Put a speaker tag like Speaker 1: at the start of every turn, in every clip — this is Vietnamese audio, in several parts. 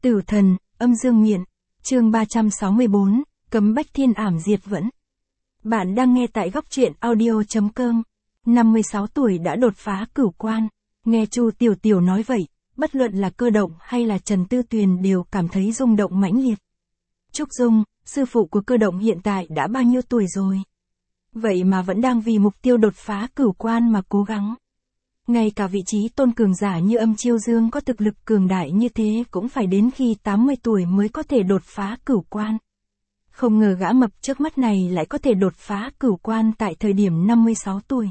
Speaker 1: Tử thần, âm dương miện, chương 364, cấm bách thiên ảm diệt vẫn. Bạn đang nghe tại góc truyện audio.com. 56 tuổi đã đột phá cửu quan. Nghe Chu Tiểu Tiểu nói vậy, bất luận là Cơ Động hay là Trần Tư Tuyền đều cảm thấy rung động mãnh liệt. Trúc Dung, sư phụ của Cơ Động hiện tại đã bao nhiêu tuổi rồi? Vậy mà vẫn đang vì mục tiêu đột phá cửu quan mà cố gắng. Ngay cả vị trí tôn cường giả như Âm Chiêu Dương có thực lực cường đại như thế cũng phải đến khi 80 tuổi mới có thể đột phá cửu quan. Không ngờ gã mập trước mắt này lại có thể đột phá cửu quan tại thời điểm 56 tuổi.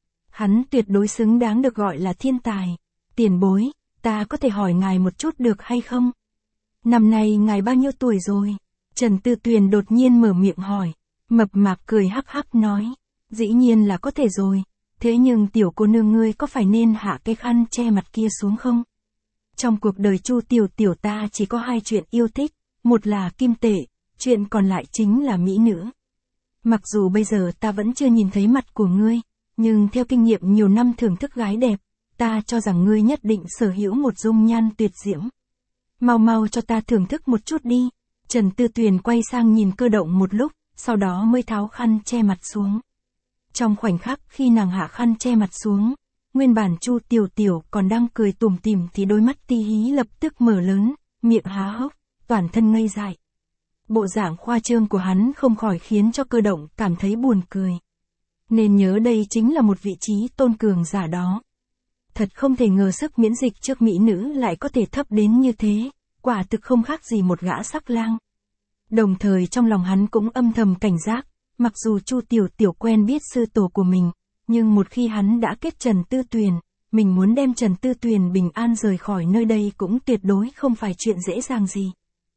Speaker 1: Hắn tuyệt đối xứng đáng được gọi là thiên tài. Tiền bối, ta có thể hỏi ngài một chút được hay không? Năm nay ngài bao nhiêu tuổi rồi? Trần Tư Tuyền đột nhiên mở miệng hỏi. Mập mạp cười hắc hắc nói. Dĩ nhiên là có thể rồi. Thế nhưng tiểu cô nương ngươi có phải nên hạ cái khăn che mặt kia xuống không? Trong cuộc đời Chu Tiểu Tiểu ta chỉ có hai chuyện yêu thích. Một là kim tệ, chuyện còn lại chính là mỹ nữ. Mặc dù bây giờ ta vẫn chưa nhìn thấy mặt của ngươi, nhưng theo kinh nghiệm nhiều năm thưởng thức gái đẹp, ta cho rằng ngươi nhất định sở hữu một dung nhan tuyệt diễm. Mau mau cho ta thưởng thức một chút đi. Trần Tư Tuyền quay sang nhìn Cơ Động một lúc, sau đó mới tháo khăn che mặt xuống. Trong khoảnh khắc khi nàng hạ khăn che mặt xuống, nguyên bản Chu Tiểu Tiểu còn đang cười tủm tỉm thì đôi mắt ti hí lập tức mở lớn, miệng há hốc, toàn thân ngây dại. Bộ dạng khoa trương của hắn không khỏi khiến cho Cơ Động cảm thấy buồn cười. Nên nhớ đây chính là một vị trí tôn cường giả đó. Thật không thể ngờ sức miễn dịch trước mỹ nữ lại có thể thấp đến như thế, quả thực không khác gì một gã sắc lang. Đồng thời trong lòng hắn cũng âm thầm cảnh giác, mặc dù Chu Tiểu Tiểu quen biết sư tổ của mình, nhưng một khi hắn đã kết Trần Tư Tuyền, mình muốn đem Trần Tư Tuyền bình an rời khỏi nơi đây cũng tuyệt đối không phải chuyện dễ dàng gì.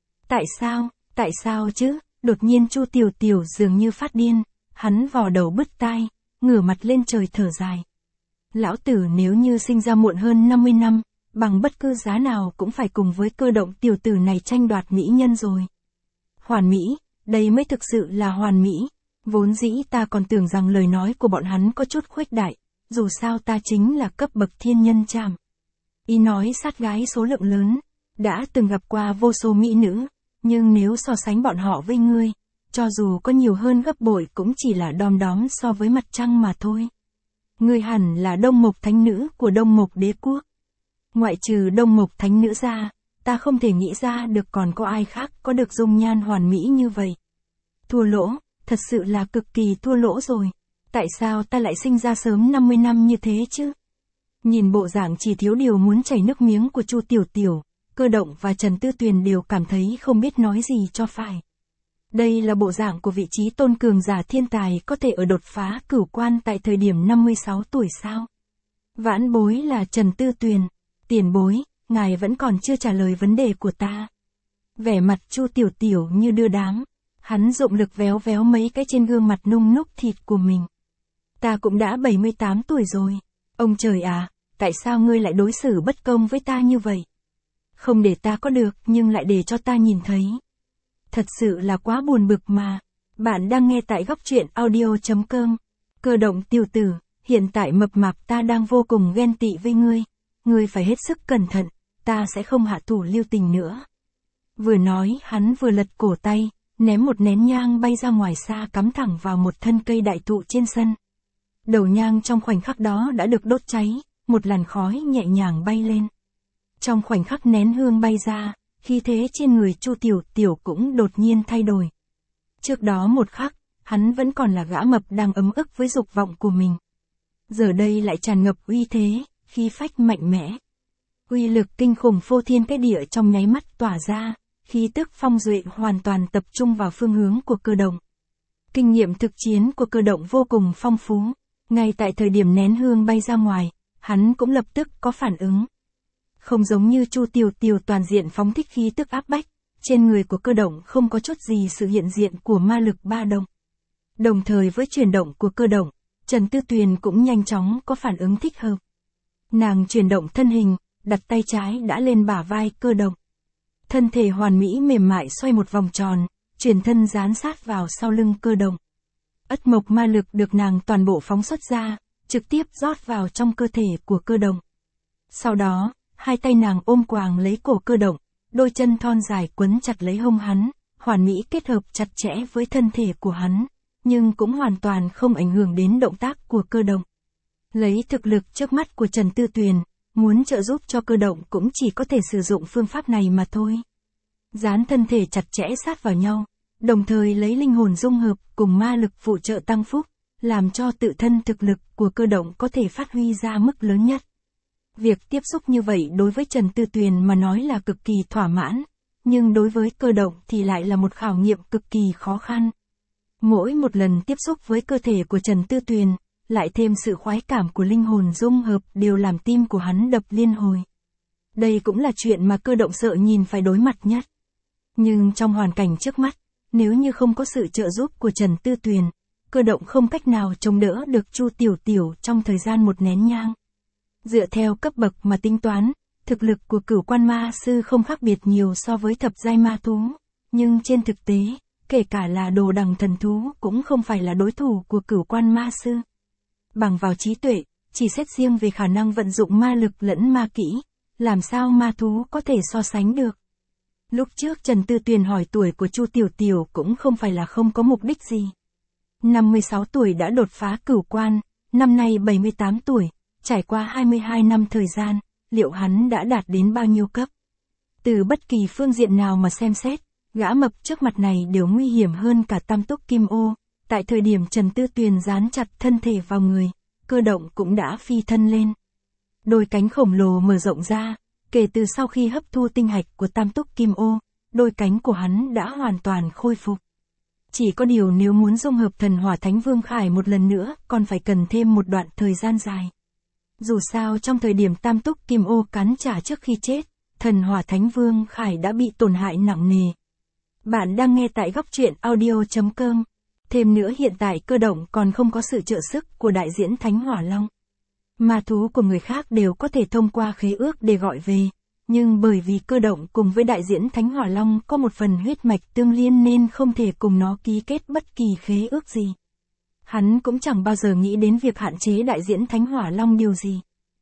Speaker 1: Tại sao chứ? Đột nhiên Chu Tiểu Tiểu dường như phát điên, hắn vò đầu bứt tai, ngửa mặt lên trời thở dài. Lão tử nếu như sinh ra muộn hơn 50 năm, bằng bất cứ giá nào cũng phải cùng với Cơ Động tiểu tử này tranh đoạt mỹ nhân rồi. Hoàn mỹ, đây mới thực sự là hoàn mỹ. Vốn dĩ ta còn tưởng rằng lời nói của bọn hắn có chút khuếch đại, dù sao ta chính là cấp bậc thiên nhân trảm. Ý nói sát gái số lượng lớn, đã từng gặp qua vô số mỹ nữ, nhưng nếu so sánh bọn họ với ngươi, cho dù có nhiều hơn gấp bội cũng chỉ là đom đóm so với mặt trăng mà thôi. Ngươi hẳn là Đông Mộc Thánh Nữ của Đông Mộc Đế Quốc. Ngoại trừ Đông Mộc Thánh Nữ ra, ta không thể nghĩ ra được còn có ai khác có được dung nhan hoàn mỹ như vậy. Thua lỗ, thật sự là cực kỳ thua lỗ rồi. Tại sao ta lại sinh ra sớm 50 năm như thế chứ? Nhìn bộ dạng chỉ thiếu điều muốn chảy nước miếng của Chu Tiểu Tiểu, Cơ Động và Trần Tư Tuyền đều cảm thấy không biết nói gì cho phải. Đây là bộ dạng của vị trí tôn cường giả thiên tài có thể ở đột phá cửu quan tại thời điểm 56 tuổi sao? Vãn bối là Trần Tư Tuyền. Tiền bối, ngài vẫn còn chưa trả lời vấn đề của ta. Vẻ mặt Chu Tiểu Tiểu như đưa đám. Hắn dụng lực véo véo mấy cái trên gương mặt nung núc thịt của mình. Ta cũng đã 78 tuổi rồi. Ông trời à, tại sao ngươi lại đối xử bất công với ta như vậy? Không để ta có được nhưng lại để cho ta nhìn thấy. Thật sự là quá buồn bực mà. Bạn đang nghe tại góc truyện audio.com. Cơ Động tiểu tử, hiện tại mập mạp ta đang vô cùng ghen tị với ngươi. Ngươi phải hết sức cẩn thận, ta sẽ không hạ thủ lưu tình nữa. Vừa nói hắn vừa lật cổ tay, ném một nén nhang bay ra ngoài xa cắm thẳng vào một thân cây đại thụ trên sân. Đầu nhang trong khoảnh khắc đó đã được đốt cháy, một làn khói nhẹ nhàng bay lên. Trong khoảnh khắc nén hương bay ra, khí thế trên người Chu Tiểu Tiểu cũng đột nhiên thay đổi. Trước đó một khắc, hắn vẫn còn là gã mập đang ấm ức với dục vọng của mình. Giờ đây lại tràn ngập uy thế, khí phách mạnh mẽ. Uy lực kinh khủng phô thiên cái địa trong nháy mắt tỏa ra, khí tức phong duệ hoàn toàn tập trung vào phương hướng của Cơ Động. Kinh nghiệm thực chiến của Cơ Động vô cùng phong phú, ngay tại thời điểm nén hương bay ra ngoài, hắn cũng lập tức có phản ứng. Không giống như Chu Tiểu Tiểu toàn diện phóng thích khí tức áp bách, trên người của Cơ Động không có chút gì sự hiện diện của ma lực ba động. Đồng thời với chuyển động của Cơ Động, Trần Tư Tuyền cũng nhanh chóng có phản ứng thích hợp. Nàng chuyển động thân hình, đặt tay trái đã lên bả vai Cơ Động. Thân thể hoàn mỹ mềm mại xoay một vòng tròn, chuyển thân dán sát vào sau lưng Cơ Động. Ất mộc ma lực được nàng toàn bộ phóng xuất ra, trực tiếp rót vào trong cơ thể của Cơ Động. Sau đó, hai tay nàng ôm quàng lấy cổ Cơ Động, đôi chân thon dài quấn chặt lấy hông hắn, hoàn mỹ kết hợp chặt chẽ với thân thể của hắn, nhưng cũng hoàn toàn không ảnh hưởng đến động tác của Cơ Động. Lấy thực lực trước mắt của Trần Tư Tuyền, muốn trợ giúp cho Cơ Động cũng chỉ có thể sử dụng phương pháp này mà thôi. Dán thân thể chặt chẽ sát vào nhau, đồng thời lấy linh hồn dung hợp cùng ma lực phụ trợ tăng phúc, làm cho tự thân thực lực của Cơ Động có thể phát huy ra mức lớn nhất. Việc tiếp xúc như vậy đối với Trần Tư Tuyền mà nói là cực kỳ thỏa mãn, nhưng đối với Cơ Động thì lại là một khảo nghiệm cực kỳ khó khăn. Mỗi một lần tiếp xúc với cơ thể của Trần Tư Tuyền, lại thêm sự khoái cảm của linh hồn dung hợp đều làm tim của hắn đập liên hồi. Đây cũng là chuyện mà Cơ Động sợ nhìn phải đối mặt nhất. Nhưng trong hoàn cảnh trước mắt, nếu như không có sự trợ giúp của Trần Tư Tuyền, Cơ Động không cách nào chống đỡ được Chu Tiểu Tiểu trong thời gian một nén nhang. Dựa theo cấp bậc mà tính toán, thực lực của Cửu Quan Ma Sư không khác biệt nhiều so với thập giai ma thú, nhưng trên thực tế, kể cả là đồ đằng thần thú cũng không phải là đối thủ của Cửu Quan Ma Sư. Bằng vào trí tuệ, chỉ xét riêng về khả năng vận dụng ma lực lẫn ma kỹ, làm sao ma thú có thể so sánh được. Lúc trước Trần Tư Tuyền hỏi tuổi của Chu Tiểu Tiểu cũng không phải là không có mục đích gì. 56 tuổi đã đột phá cửu quan, năm nay 78 tuổi, trải qua 22 năm thời gian, liệu hắn đã đạt đến bao nhiêu cấp? Từ bất kỳ phương diện nào mà xem xét, gã mập trước mặt này đều nguy hiểm hơn cả Tam Túc Kim Ô. Tại thời điểm Trần Tư Tuyền dán chặt thân thể vào người, Cơ Động cũng đã phi thân lên. Đôi cánh khổng lồ mở rộng ra, kể từ sau khi hấp thu tinh hạch của Tam Túc Kim Ô, đôi cánh của hắn đã hoàn toàn khôi phục. Chỉ có điều nếu muốn dung hợp thần hỏa Thánh Vương Khải một lần nữa, còn phải cần thêm một đoạn thời gian dài. Dù sao trong thời điểm Tam Túc Kim Ô cắn trả trước khi chết, thần hỏa Thánh Vương Khải đã bị tổn hại nặng nề. Bạn đang nghe tại góc truyện audio.com. Thêm nữa hiện tại Cơ Động còn không có sự trợ sức của đại diễn Thánh Hỏa Long. Ma thú của người khác đều có thể thông qua khế ước để gọi về, nhưng bởi vì Cơ Động cùng với đại diễn Thánh Hỏa Long có một phần huyết mạch tương liên nên không thể cùng nó ký kết bất kỳ khế ước gì. Hắn cũng chẳng bao giờ nghĩ đến việc hạn chế đại diễn Thánh Hỏa Long điều gì.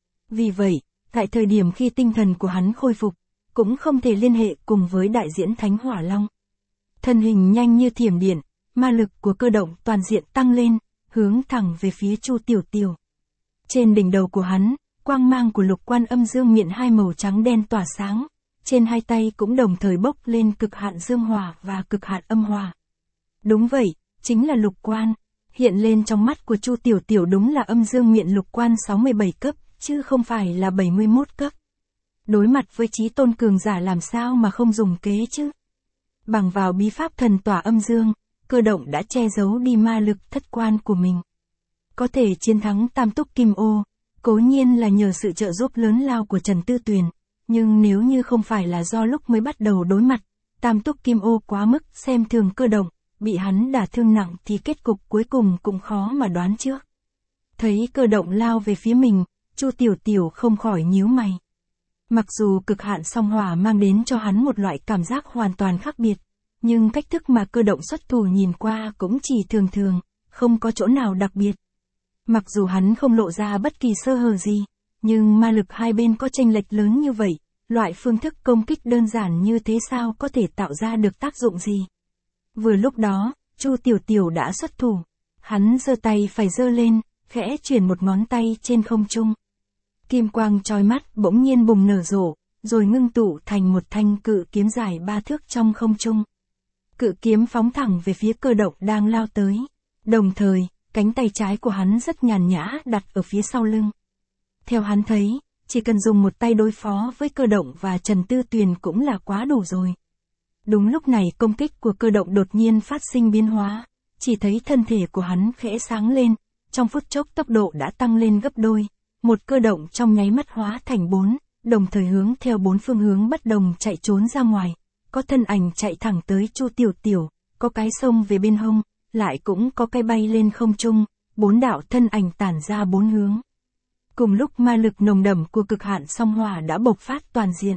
Speaker 1: Vì vậy, tại thời điểm khi tinh thần của hắn khôi phục, cũng không thể liên hệ cùng với đại diễn Thánh Hỏa Long. Thân hình nhanh như thiểm điện, ma lực của Cơ Động toàn diện tăng lên, hướng thẳng về phía Chu Tiểu Tiểu. Trên đỉnh đầu của hắn, quang mang của Lục Quan Âm Dương Miện hai màu trắng đen tỏa sáng, trên hai tay cũng đồng thời bốc lên cực hạn dương hỏa và cực hạn âm hỏa. Đúng vậy, chính là Lục Quan, hiện lên trong mắt của Chu Tiểu Tiểu đúng là Âm Dương Miện Lục Quan 67 cấp, chứ không phải là 71 cấp. Đối mặt với chí tôn cường giả làm sao mà không dùng kế chứ? Bằng vào bí pháp thần tỏa âm dương, Cơ Động đã che giấu đi ma lực thất quan của mình. Có thể chiến thắng Tam Túc Kim Ô, cố nhiên là nhờ sự trợ giúp lớn lao của Trần Tư Tuyền, nhưng nếu như không phải là do lúc mới bắt đầu đối mặt, Tam Túc Kim Ô quá mức xem thường Cơ Động, bị hắn đả thương nặng thì kết cục cuối cùng cũng khó mà đoán trước. Thấy Cơ Động lao về phía mình, Chu Tiểu Tiểu không khỏi nhíu mày. Mặc dù cực hạn song hỏa mang đến cho hắn một loại cảm giác hoàn toàn khác biệt, nhưng cách thức mà Cơ Động xuất thủ nhìn qua cũng chỉ thường thường, không có chỗ nào đặc biệt. Mặc dù hắn không lộ ra bất kỳ sơ hở gì, nhưng ma lực hai bên có chênh lệch lớn như vậy, loại phương thức công kích đơn giản như thế sao có thể tạo ra được tác dụng gì. Vừa lúc đó, Chu Tiểu Tiểu đã xuất thủ, hắn giơ tay phải giơ lên, khẽ chuyển một ngón tay trên không trung. Kim quang chói mắt bỗng nhiên bùng nở rộ, rồi ngưng tụ thành một thanh cự kiếm dài 3 thước trong không trung. Cự kiếm phóng thẳng về phía Cơ Động đang lao tới. Đồng thời, cánh tay trái của hắn rất nhàn nhã đặt ở phía sau lưng. Theo hắn thấy, chỉ cần dùng một tay đối phó với Cơ Động và Trần Tư Tuyền cũng là quá đủ rồi. Đúng lúc này công kích của Cơ Động đột nhiên phát sinh biến hóa, chỉ thấy thân thể của hắn khẽ sáng lên, trong phút chốc tốc độ đã tăng lên gấp đôi. Một cơ động trong nháy mắt hóa thành 4, đồng thời hướng theo 4 phương hướng bất đồng chạy trốn ra ngoài. Có thân ảnh chạy thẳng tới Chu Tiểu Tiểu, có cái xông về bên hông, lại cũng có cái bay lên không trung, 4 đạo thân ảnh tản ra 4 hướng. Cùng lúc ma lực nồng đậm của cực hạn song hỏa đã bộc phát toàn diện.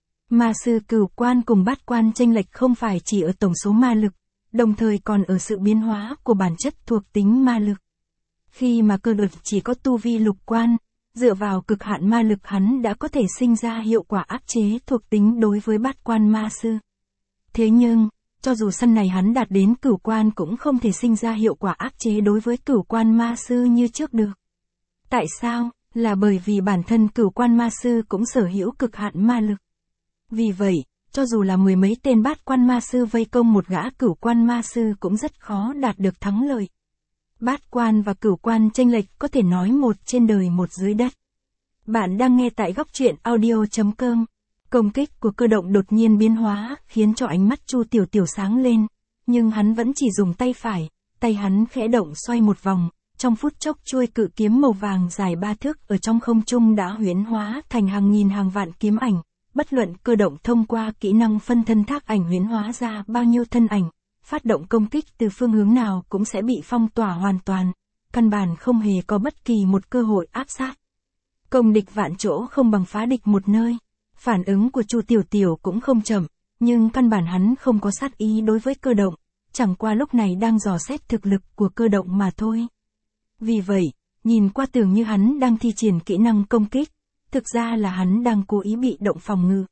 Speaker 1: Ma sư Cửu Quan cùng Bát Quan chênh lệch không phải chỉ ở tổng số ma lực, đồng thời còn ở sự biến hóa của bản chất thuộc tính ma lực. Khi mà Cơ Động chỉ có tu vi lục quan, dựa vào cực hạn ma lực hắn đã có thể sinh ra hiệu quả áp chế thuộc tính đối với bát quan ma sư. Thế nhưng, cho dù sân này hắn đạt đến cửu quan cũng không thể sinh ra hiệu quả áp chế đối với cửu quan ma sư như trước được. Tại sao? Là bởi vì bản thân cửu quan ma sư cũng sở hữu cực hạn ma lực. Vì vậy, cho dù là mười mấy tên bát quan ma sư vây công một gã cửu quan ma sư cũng rất khó đạt được thắng lợi. Bát quan và cửu quan chênh lệch có thể nói một trên đời một dưới đất. Bạn đang nghe tại góc truyện audio.com. Công kích của cơ động đột nhiên biến hóa, khiến cho ánh mắt Chu Tiểu Tiểu sáng lên, nhưng hắn vẫn chỉ dùng tay phải, tay hắn khẽ động xoay một vòng, trong phút chốc chuôi cự kiếm màu vàng dài 3 thước ở trong không trung đã huyễn hóa thành hàng nghìn hàng vạn kiếm ảnh, bất luận cơ động thông qua kỹ năng phân thân thác ảnh huyễn hóa ra bao nhiêu thân ảnh, phát động công kích từ phương hướng nào cũng sẽ bị phong tỏa hoàn toàn, căn bản không hề có bất kỳ một cơ hội áp sát. Công địch vạn chỗ không bằng phá địch một nơi. Phản ứng của Chu Tiểu Tiểu cũng không chậm, nhưng căn bản hắn không có sát ý đối với cơ động, chẳng qua lúc này đang dò xét thực lực của cơ động mà thôi. Vì vậy, nhìn qua tưởng như hắn đang thi triển kỹ năng công kích, thực ra là hắn đang cố ý bị động phòng ngự.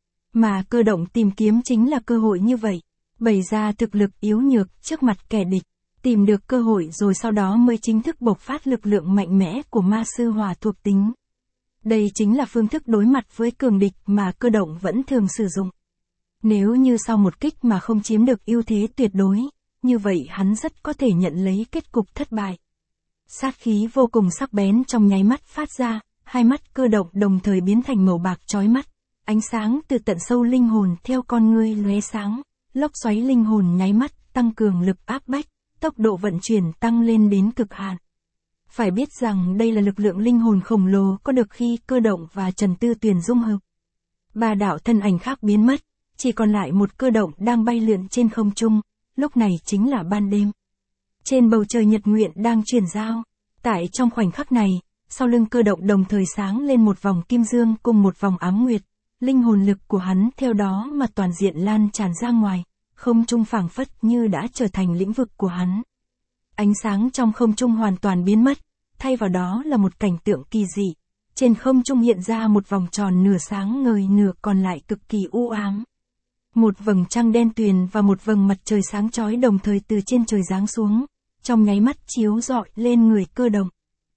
Speaker 1: Mà cơ động tìm kiếm chính là cơ hội như vậy, bày ra thực lực yếu nhược trước mặt kẻ địch, tìm được cơ hội rồi sau đó mới chính thức bộc phát lực lượng mạnh mẽ của ma sư hỏa thuộc tính. Đây chính là phương thức đối mặt với cường địch mà cơ động vẫn thường sử dụng. Nếu như sau một kích mà không chiếm được ưu thế tuyệt đối, như vậy hắn rất có thể nhận lấy kết cục thất bại. Sát khí vô cùng sắc bén trong nháy mắt phát ra, hai mắt cơ động đồng thời biến thành màu bạc chói mắt, ánh sáng từ tận sâu linh hồn theo con ngươi lóe sáng, lốc xoáy linh hồn nháy mắt tăng cường lực áp bách, tốc độ vận chuyển tăng lên đến cực hạn. Phải biết rằng đây là lực lượng linh hồn khổng lồ có được khi cơ động và Trần Tư Tuyền dung hợp. Ba đạo thân ảnh khác biến mất, chỉ còn lại một cơ động đang bay lượn trên không trung, lúc này chính là ban đêm. Trên bầu trời nhật nguyện đang chuyển giao, tại trong khoảnh khắc này, sau lưng cơ động đồng thời sáng lên một vòng kim dương cùng một vòng ám nguyệt, linh hồn lực của hắn theo đó mà toàn diện lan tràn ra ngoài, không trung phảng phất như đã trở thành lĩnh vực của hắn. Ánh sáng trong không trung hoàn toàn biến mất, thay vào đó là một cảnh tượng kỳ dị. Trên không trung hiện ra một vòng tròn nửa sáng ngời nửa còn lại cực kỳ u ám. Một vầng trăng đen tuyền và một vầng mặt trời sáng chói đồng thời từ trên trời giáng xuống, trong nháy mắt chiếu rọi lên người cơ động.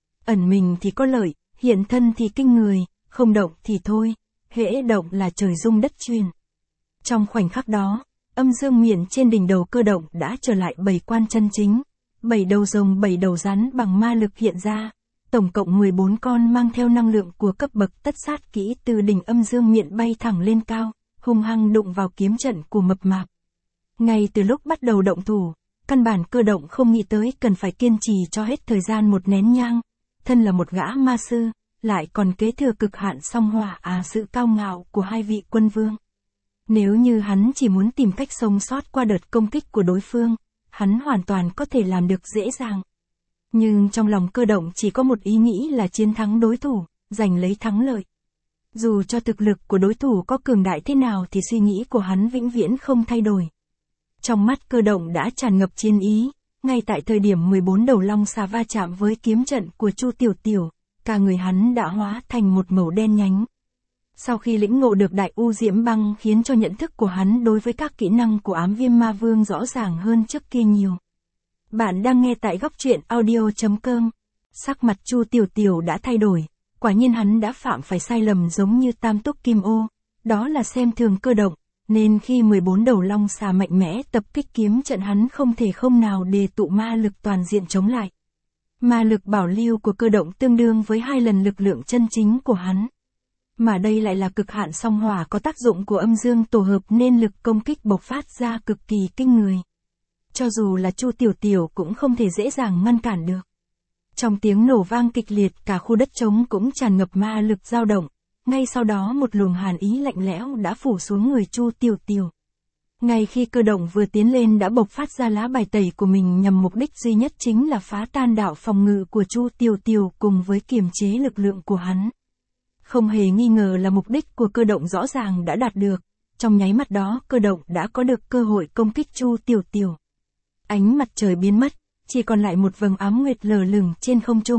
Speaker 1: Ẩn mình thì có lợi, hiện thân thì kinh người, không động thì thôi, hễ động là trời rung đất chuyển. Trong khoảnh khắc đó, âm dương miện trên đỉnh đầu cơ động đã trở lại 7 quan chân chính. 7 đầu rồng 7 đầu rắn bằng ma lực hiện ra, tổng cộng 14 con mang theo năng lượng của cấp bậc tất sát kỹ từ đỉnh âm dương miện bay thẳng lên cao, hung hăng đụng vào kiếm trận của mập mạp. Ngay từ lúc bắt đầu động thủ, căn bản cơ động không nghĩ tới cần phải kiên trì cho hết thời gian một nén nhang, thân là một gã ma sư, lại còn kế thừa cực hạn song hỏa sự cao ngạo của hai vị quân vương. Nếu như hắn chỉ muốn tìm cách sống sót qua đợt công kích của đối phương, hắn hoàn toàn có thể làm được dễ dàng. Nhưng trong lòng cơ động chỉ có một ý nghĩ là chiến thắng đối thủ, giành lấy thắng lợi. Dù cho thực lực của đối thủ có cường đại thế nào thì suy nghĩ của hắn vĩnh viễn không thay đổi. Trong mắt cơ động đã tràn ngập chiến ý, ngay tại thời điểm 14 đầu long xà va chạm với kiếm trận của Chu Tiểu Tiểu, cả người hắn đã hóa thành một màu đen nhánh. Sau khi lĩnh ngộ được đại u diễm băng khiến cho nhận thức của hắn đối với các kỹ năng của ám viêm ma vương rõ ràng hơn trước kia nhiều. Bạn đang nghe tại góc truyện audio.com. Sắc mặt Chu Tiểu Tiểu đã thay đổi, quả nhiên hắn đã phạm phải sai lầm giống như Tam Túc Kim Ô, đó là xem thường cơ động, nên khi 14 đầu long xà mạnh mẽ tập kích kiếm trận hắn không thể không nào đề tụ ma lực toàn diện chống lại. Ma lực bảo lưu của cơ động tương đương với 2 lần lực lượng chân chính của hắn. Mà đây lại là cực hạn song hỏa có tác dụng của âm dương tổ hợp nên lực công kích bộc phát ra cực kỳ kinh người. Cho dù là Chu Tiểu Tiểu cũng không thể dễ dàng ngăn cản được. Trong tiếng nổ vang kịch liệt cả khu đất trống cũng tràn ngập ma lực dao động, ngay sau đó một luồng hàn ý lạnh lẽo đã phủ xuống người Chu Tiểu Tiểu. Ngay khi cơ động vừa tiến lên đã bộc phát ra lá bài tẩy của mình nhằm mục đích duy nhất chính là phá tan đạo phòng ngự của Chu Tiểu Tiểu cùng với kiềm chế lực lượng của hắn. Không hề nghi ngờ là mục đích của cơ động rõ ràng đã đạt được, trong nháy mắt đó cơ động đã có được cơ hội công kích Chu Tiểu Tiểu. Ánh mặt trời biến mất, chỉ còn lại một vầng ám nguyệt lờ lửng trên không trung,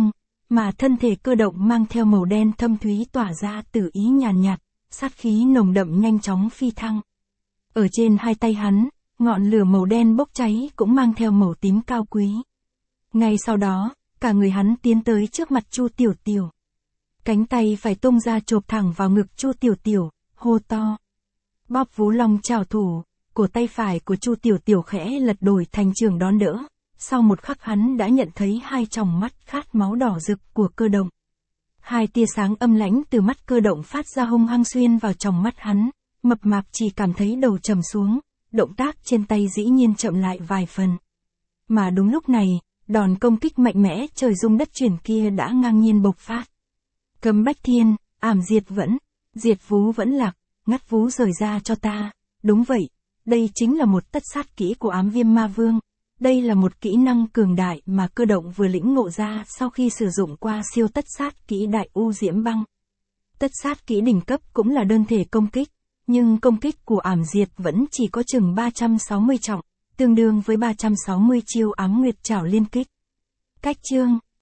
Speaker 1: mà thân thể cơ động mang theo màu đen thâm thúy tỏa ra tử ý nhàn nhạt, sát khí nồng đậm nhanh chóng phi thăng. Ở trên hai tay hắn, ngọn lửa màu đen bốc cháy cũng mang theo màu tím cao quý. Ngay sau đó, cả người hắn tiến tới trước mặt Chu Tiểu Tiểu. Cánh tay phải tung ra chộp thẳng vào ngực Chu Tiểu Tiểu, hô to. Bóp Vũ Long trảo thủ, cổ tay phải của Chu Tiểu Tiểu khẽ lật đổi thành trường đón đỡ. Sau một khắc hắn đã nhận thấy hai tròng mắt khát máu đỏ rực của cơ động. Hai tia sáng âm lãnh từ mắt cơ động phát ra hung hăng xuyên vào tròng mắt hắn, mập mạp chỉ cảm thấy đầu trầm xuống, động tác trên tay dĩ nhiên chậm lại vài phần. Mà đúng lúc này, đòn công kích mạnh mẽ trời rung đất chuyển kia đã ngang nhiên bộc phát. Cấm bách thiên, ảm diệt vẫn, diệt vú vẫn lạc, ngắt vú rời ra cho ta. Đúng vậy, đây chính là một tất sát kỹ của Ám Viêm Ma Vương. Đây là một kỹ năng cường đại mà cơ động vừa lĩnh ngộ ra sau khi sử dụng qua siêu tất sát kỹ Đại U Diễm Băng. Tất sát kỹ đỉnh cấp cũng là đơn thể công kích, nhưng công kích của ảm diệt vẫn chỉ có chừng 360 trọng, tương đương với 360 chiêu Ám Nguyệt Trảo liên kích. Cách chương